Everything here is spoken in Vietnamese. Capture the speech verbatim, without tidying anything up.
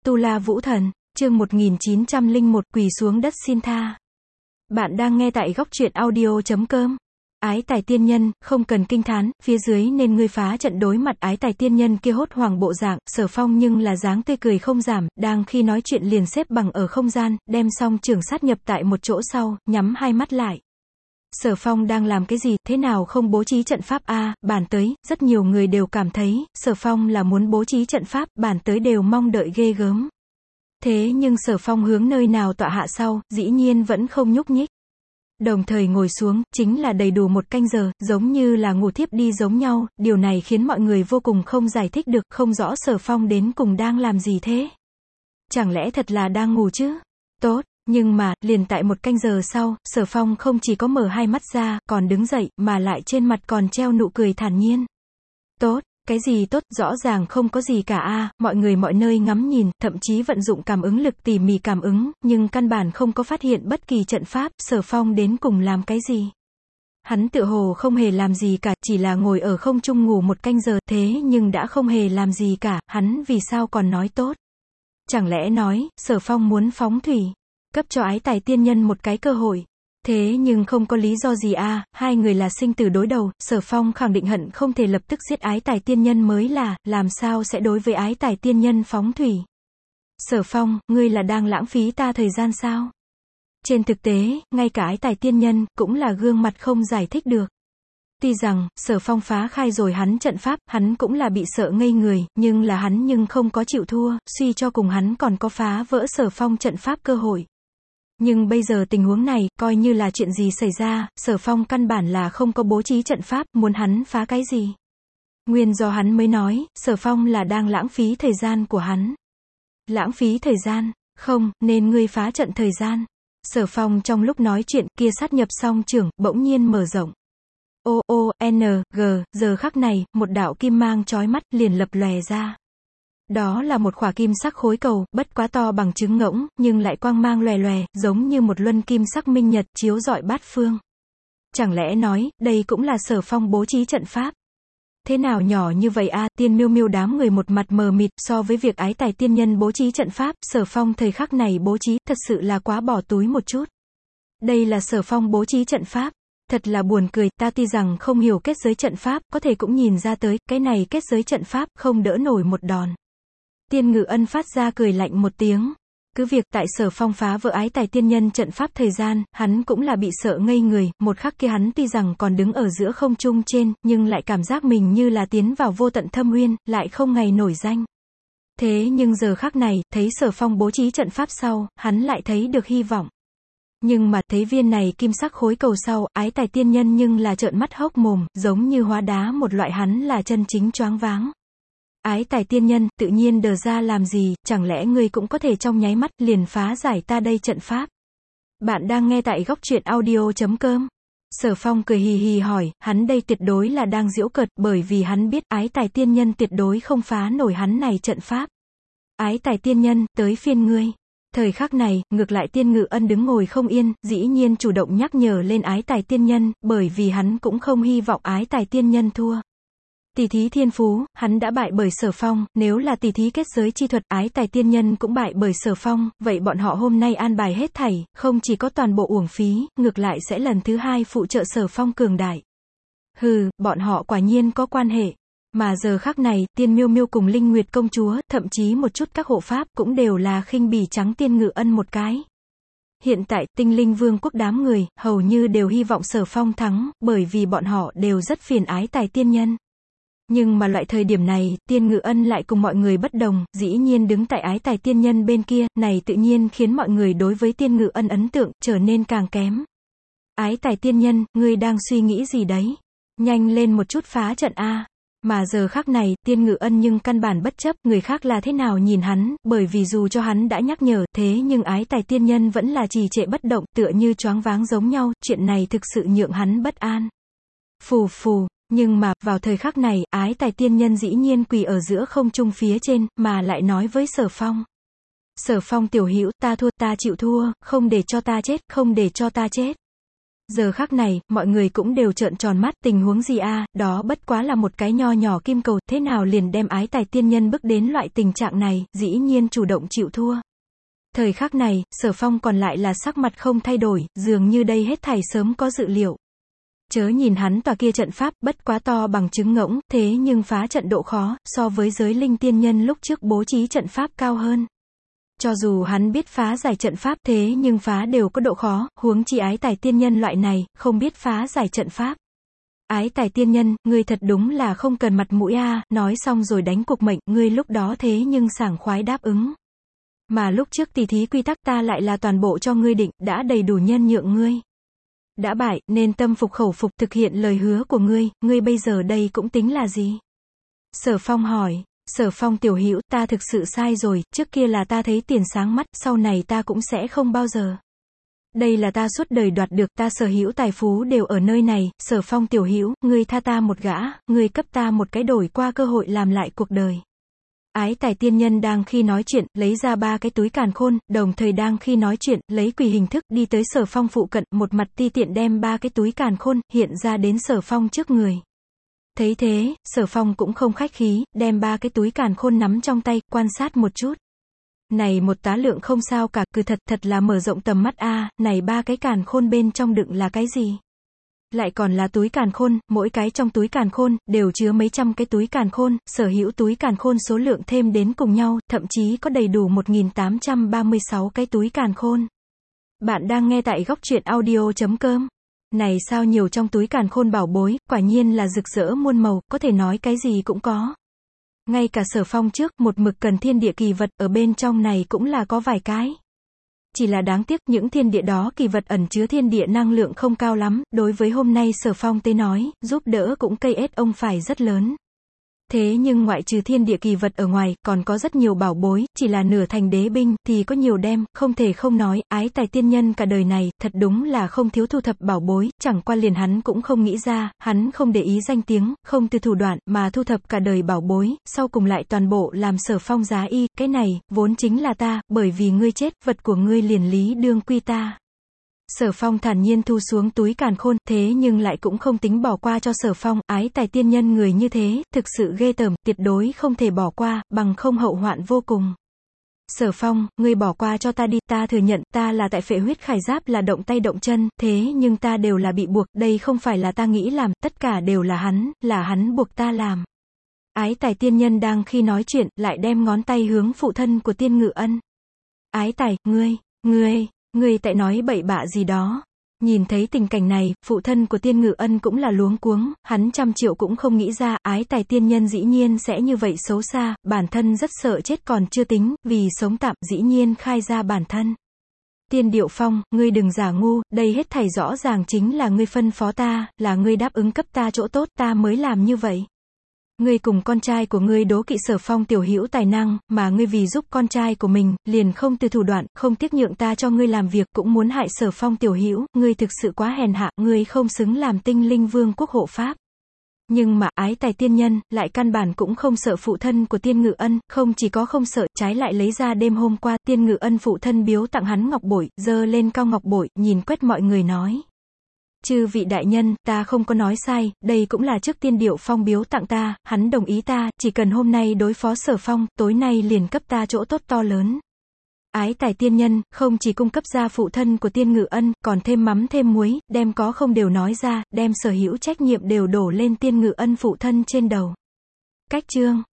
Tu La Vũ Thần, chương một nghìn chín trăm lẻ một, quỳ xuống đất xin tha. Bạn đang nghe tại góc truyện audio chấm com. Ái Tài tiên nhân, không cần kinh thán, phía dưới nên ngươi phá trận đối mặt Ái Tài tiên nhân kia hốt hoảng bộ dạng, Sở Phong nhưng là dáng tươi cười không giảm, đang khi nói chuyện liền xếp bằng ở không gian, đem song trường sát nhập tại một chỗ sau, nhắm hai mắt lại. Sở Phong đang làm cái gì, thế nào không bố trí trận pháp a? À, bản tới, rất nhiều người đều cảm thấy, Sở Phong là muốn bố trí trận pháp, bản tới đều mong đợi ghê gớm. Thế nhưng Sở Phong hướng nơi nào tọa hạ sau, dĩ nhiên vẫn không nhúc nhích. Đồng thời ngồi xuống, chính là đầy đủ một canh giờ, giống như là ngủ thiếp đi giống nhau, điều này khiến mọi người vô cùng không giải thích được, không rõ Sở Phong đến cùng đang làm gì thế. Chẳng lẽ thật là đang ngủ chứ? Tốt. Nhưng mà, liền tại một canh giờ sau, Sở Phong không chỉ có mở hai mắt ra, còn đứng dậy, mà lại trên mặt còn treo nụ cười thản nhiên. Tốt, cái gì tốt, rõ ràng không có gì cả a, mọi người mọi nơi ngắm nhìn, thậm chí vận dụng cảm ứng lực tỉ mỉ cảm ứng, nhưng căn bản không có phát hiện bất kỳ trận pháp, Sở Phong đến cùng làm cái gì. Hắn tựa hồ không hề làm gì cả, chỉ là ngồi ở không trung ngủ một canh giờ, thế nhưng đã không hề làm gì cả, hắn vì sao còn nói tốt. Chẳng lẽ nói, Sở Phong muốn phóng thủy, cấp cho Ái Tài tiên nhân một cái cơ hội. Thế nhưng không có lý do gì a, à, hai người là sinh tử đối đầu, Sở Phong khẳng định hận không thể lập tức giết Ái Tài tiên nhân mới là, làm sao sẽ đối với Ái Tài tiên nhân phóng thủy. Sở Phong, ngươi là đang lãng phí ta thời gian sao? Trên thực tế, ngay cả Ái Tài tiên nhân, cũng là gương mặt không giải thích được. Tuy rằng, Sở Phong phá khai rồi hắn trận pháp, hắn cũng là bị sợ ngây người, nhưng là hắn nhưng không có chịu thua, suy cho cùng hắn còn có phá vỡ Sở Phong trận pháp cơ hội. Nhưng bây giờ tình huống này, coi như là chuyện gì xảy ra, Sở Phong căn bản là không có bố trí trận pháp, muốn hắn phá cái gì. Nguyên do hắn mới nói, Sở Phong là đang lãng phí thời gian của hắn. Lãng phí thời gian, không, nên ngươi phá trận thời gian. Sở Phong trong lúc nói chuyện kia sát nhập song trưởng, bỗng nhiên mở rộng. O, O, N, G, giờ khắc này, một đạo kim mang chói mắt, liền lập lòe ra. Đó là một khỏa kim sắc khối cầu, bất quá to bằng trứng ngỗng, nhưng lại quang mang lòe lòe, giống như một luân kim sắc minh nhật, chiếu rọi bát phương. Chẳng lẽ nói, đây cũng là Sở Phong bố trí trận pháp? Thế nào nhỏ như vậy a, à, Tiên Miêu Miêu đám người một mặt mờ mịt, so với việc Ái Tài tiên nhân bố trí trận pháp, Sở Phong thời khắc này bố trí, thật sự là quá bỏ túi một chút. Đây là Sở Phong bố trí trận pháp. Thật là buồn cười, ta tuy rằng không hiểu kết giới trận pháp, có thể cũng nhìn ra tới, cái này kết giới trận pháp, không đỡ nổi một đòn. Tiên Ngự Ân phát ra cười lạnh một tiếng. Cứ việc tại Sở Phong phá vỡ Ái Tài tiên nhân trận pháp thời gian, hắn cũng là bị sợ ngây người, một khắc kia hắn tuy rằng còn đứng ở giữa không trung trên, nhưng lại cảm giác mình như là tiến vào vô tận thâm uyên, lại không ngày nổi danh. Thế nhưng giờ khắc này, thấy Sở Phong bố trí trận pháp sau, hắn lại thấy được hy vọng. Nhưng mà, thấy viên này kim sắc khối cầu sau, Ái Tài tiên nhân nhưng là trợn mắt hốc mồm, giống như hóa đá một loại, hắn là chân chính choáng váng. Ái Tài tiên nhân, tự nhiên đờ ra làm gì, chẳng lẽ ngươi cũng có thể trong nháy mắt, liền phá giải ta đây trận pháp? Bạn đang nghe tại góc truyện audio chấm com. Sở Phong cười hì hì hỏi, hắn đây tuyệt đối là đang giễu cợt, bởi vì hắn biết, Ái Tài tiên nhân tuyệt đối không phá nổi hắn này trận pháp. Ái Tài tiên nhân, tới phiên ngươi. Thời khắc này, ngược lại Tiên Ngự Ân đứng ngồi không yên, dĩ nhiên chủ động nhắc nhở lên Ái Tài tiên nhân, bởi vì hắn cũng không hy vọng Ái Tài tiên nhân thua. Tỷ thí thiên phú, hắn đã bại bởi Sở Phong, nếu là tỷ thí kết giới chi thuật, Ái Tài tiên nhân cũng bại bởi Sở Phong, vậy bọn họ hôm nay an bài hết thảy, không chỉ có toàn bộ uổng phí, ngược lại sẽ lần thứ hai phụ trợ Sở Phong cường đại. Hừ, bọn họ quả nhiên có quan hệ. Mà giờ khắc này, Tiên Miêu Miêu cùng Linh Nguyệt công chúa, thậm chí một chút các hộ pháp, cũng đều là khinh bỉ trắng Tiên Ngự Ân một cái. Hiện tại, Tinh Linh Vương quốc đám người, hầu như đều hy vọng Sở Phong thắng, bởi vì bọn họ đều rất phiền Ái Tài tiên nhân. Nhưng mà loại thời điểm này, Tiên Ngự Ân lại cùng mọi người bất đồng, dĩ nhiên đứng tại Ái Tài tiên nhân bên kia, này tự nhiên khiến mọi người đối với Tiên Ngự Ân ấn tượng, trở nên càng kém. Ái Tài tiên nhân, ngươi đang suy nghĩ gì đấy? Nhanh lên một chút phá trận a. Mà giờ khắc này, Tiên Ngự Ân nhưng căn bản bất chấp, người khác là thế nào nhìn hắn, bởi vì dù cho hắn đã nhắc nhở, thế nhưng Ái Tài tiên nhân vẫn là trì trệ bất động, tựa như choáng váng giống nhau, chuyện này thực sự nhượng hắn bất an. Phù phù. Nhưng mà, vào thời khắc này, Ái Tài tiên nhân dĩ nhiên quỳ ở giữa không trung phía trên, mà lại nói với Sở Phong. Sở Phong tiểu hữu, ta thua, ta chịu thua, không để cho ta chết, không để cho ta chết. Giờ khắc này, mọi người cũng đều trợn tròn mắt, tình huống gì a, đó bất quá là một cái nho nhỏ kim cầu, thế nào liền đem ái tài tiên nhân bức đến loại tình trạng này, dĩ nhiên chủ động chịu thua. Thời khắc này, Sở Phong còn lại là sắc mặt không thay đổi, dường như đây hết thảy sớm có dự liệu. Chớ nhìn hắn tòa kia trận pháp, bất quá to bằng trứng ngỗng, thế nhưng phá trận độ khó, so với giới linh tiên nhân lúc trước bố trí trận pháp cao hơn. Cho dù hắn biết phá giải trận pháp, thế nhưng phá đều có độ khó, huống chi ái tài tiên nhân loại này, không biết phá giải trận pháp. Ái tài tiên nhân, ngươi thật đúng là không cần mặt mũi a, nói xong rồi đánh cuộc mệnh, ngươi lúc đó thế nhưng sảng khoái đáp ứng. Mà lúc trước tỉ thí quy tắc ta lại là toàn bộ cho ngươi định, đã đầy đủ nhân nhượng ngươi. Đã bại, nên tâm phục khẩu phục thực hiện lời hứa của ngươi, ngươi bây giờ đây cũng tính là gì? Sở Phong hỏi, Sở Phong tiểu hữu, ta thực sự sai rồi, trước kia là ta thấy tiền sáng mắt, sau này ta cũng sẽ không bao giờ. Đây là ta suốt đời đoạt được, ta sở hữu tài phú đều ở nơi này, Sở Phong tiểu hữu, ngươi tha ta một gã, ngươi cấp ta một cái đổi qua cơ hội làm lại cuộc đời. Ái tài tiên nhân đang khi nói chuyện, lấy ra ba cái túi càn khôn, đồng thời đang khi nói chuyện, lấy quỷ hình thức, đi tới Sở Phong phụ cận, một mặt ti tiện đem ba cái túi càn khôn, hiện ra đến Sở Phong trước người. Thấy thế, Sở Phong cũng không khách khí, đem ba cái túi càn khôn nắm trong tay, quan sát một chút. Này một tá lượng không sao cả, cứ thật thật là mở rộng tầm mắt a, này ba cái càn khôn bên trong đựng là cái gì? Lại còn là túi càn khôn, mỗi cái trong túi càn khôn, đều chứa mấy trăm cái túi càn khôn, sở hữu túi càn khôn số lượng thêm đến cùng nhau, thậm chí có đầy đủ một nghìn tám trăm ba mươi sáu cái túi càn khôn. Bạn đang nghe tại góc truyện audio chấm com. Này sao nhiều trong túi càn khôn bảo bối, quả nhiên là rực rỡ muôn màu, có thể nói cái gì cũng có. Ngay cả Sở Phong trước, một mực cần thiên địa kỳ vật, ở bên trong này cũng là có vài cái. Chỉ là đáng tiếc, những thiên địa đó kỳ vật ẩn chứa thiên địa năng lượng không cao lắm, đối với hôm nay Sở Phong tới nói, giúp đỡ cũng cây ết ông phải rất lớn. Thế nhưng ngoại trừ thiên địa kỳ vật ở ngoài, còn có rất nhiều bảo bối, chỉ là nửa thành đế binh, thì có nhiều đem, không thể không nói, ái tài tiên nhân cả đời này, thật đúng là không thiếu thu thập bảo bối, chẳng qua liền hắn cũng không nghĩ ra, hắn không để ý danh tiếng, không từ thủ đoạn, mà thu thập cả đời bảo bối, sau cùng lại toàn bộ làm Sở Phong giá y, cái này, vốn chính là ta, bởi vì ngươi chết, vật của ngươi liền lý đương quy ta. Sở Phong thản nhiên thu xuống túi càn khôn, thế nhưng lại cũng không tính bỏ qua cho Sở Phong, ái tài tiên nhân người như thế, thực sự ghê tởm, tuyệt đối không thể bỏ qua, bằng không hậu hoạn vô cùng. Sở Phong, ngươi bỏ qua cho ta đi, ta thừa nhận, ta là tại phệ huyết khải giáp là động tay động chân, thế nhưng ta đều là bị buộc, đây không phải là ta nghĩ làm, tất cả đều là hắn, là hắn buộc ta làm. Ái tài tiên nhân đang khi nói chuyện, lại đem ngón tay hướng phụ thân của Tiên Ngự Ân. Ái tài, ngươi, ngươi... Ngươi tại nói bậy bạ gì đó. Nhìn thấy tình cảnh này, phụ thân của Tiên Ngự Ân cũng là luống cuống, hắn trăm triệu cũng không nghĩ ra, ái tài tiên nhân dĩ nhiên sẽ như vậy xấu xa, bản thân rất sợ chết còn chưa tính, vì sống tạm, dĩ nhiên khai ra bản thân. Tiên Điệu Phong, ngươi đừng giả ngu, đây hết thảy rõ ràng chính là ngươi phân phó ta, là ngươi đáp ứng cấp ta chỗ tốt, ta mới làm như vậy. Ngươi cùng con trai của ngươi đố kỵ Sở Phong tiểu hữu tài năng, mà ngươi vì giúp con trai của mình, liền không từ thủ đoạn, không tiếc nhượng ta cho ngươi làm việc, cũng muốn hại Sở Phong tiểu hữu, ngươi thực sự quá hèn hạ, ngươi không xứng làm tinh linh vương quốc hộ pháp. Nhưng mà ái tài tiên nhân, lại căn bản cũng không sợ phụ thân của Tiên Ngự Ân, không chỉ có không sợ, trái lại lấy ra đêm hôm qua, Tiên Ngự Ân phụ thân biếu tặng hắn ngọc bội, giơ lên cao ngọc bội, nhìn quét mọi người nói. Chư vị đại nhân, ta không có nói sai, đây cũng là trước Tiên Điệu Phong biếu tặng ta, hắn đồng ý ta, chỉ cần hôm nay đối phó Sở Phong, tối nay liền cấp ta chỗ tốt to lớn. Ái tài tiên nhân, không chỉ cung cấp ra phụ thân của Tiên Ngự Ân, còn thêm mắm thêm muối, đem có không đều nói ra, đem sở hữu trách nhiệm đều đổ lên Tiên Ngự Ân phụ thân trên đầu. Cách chương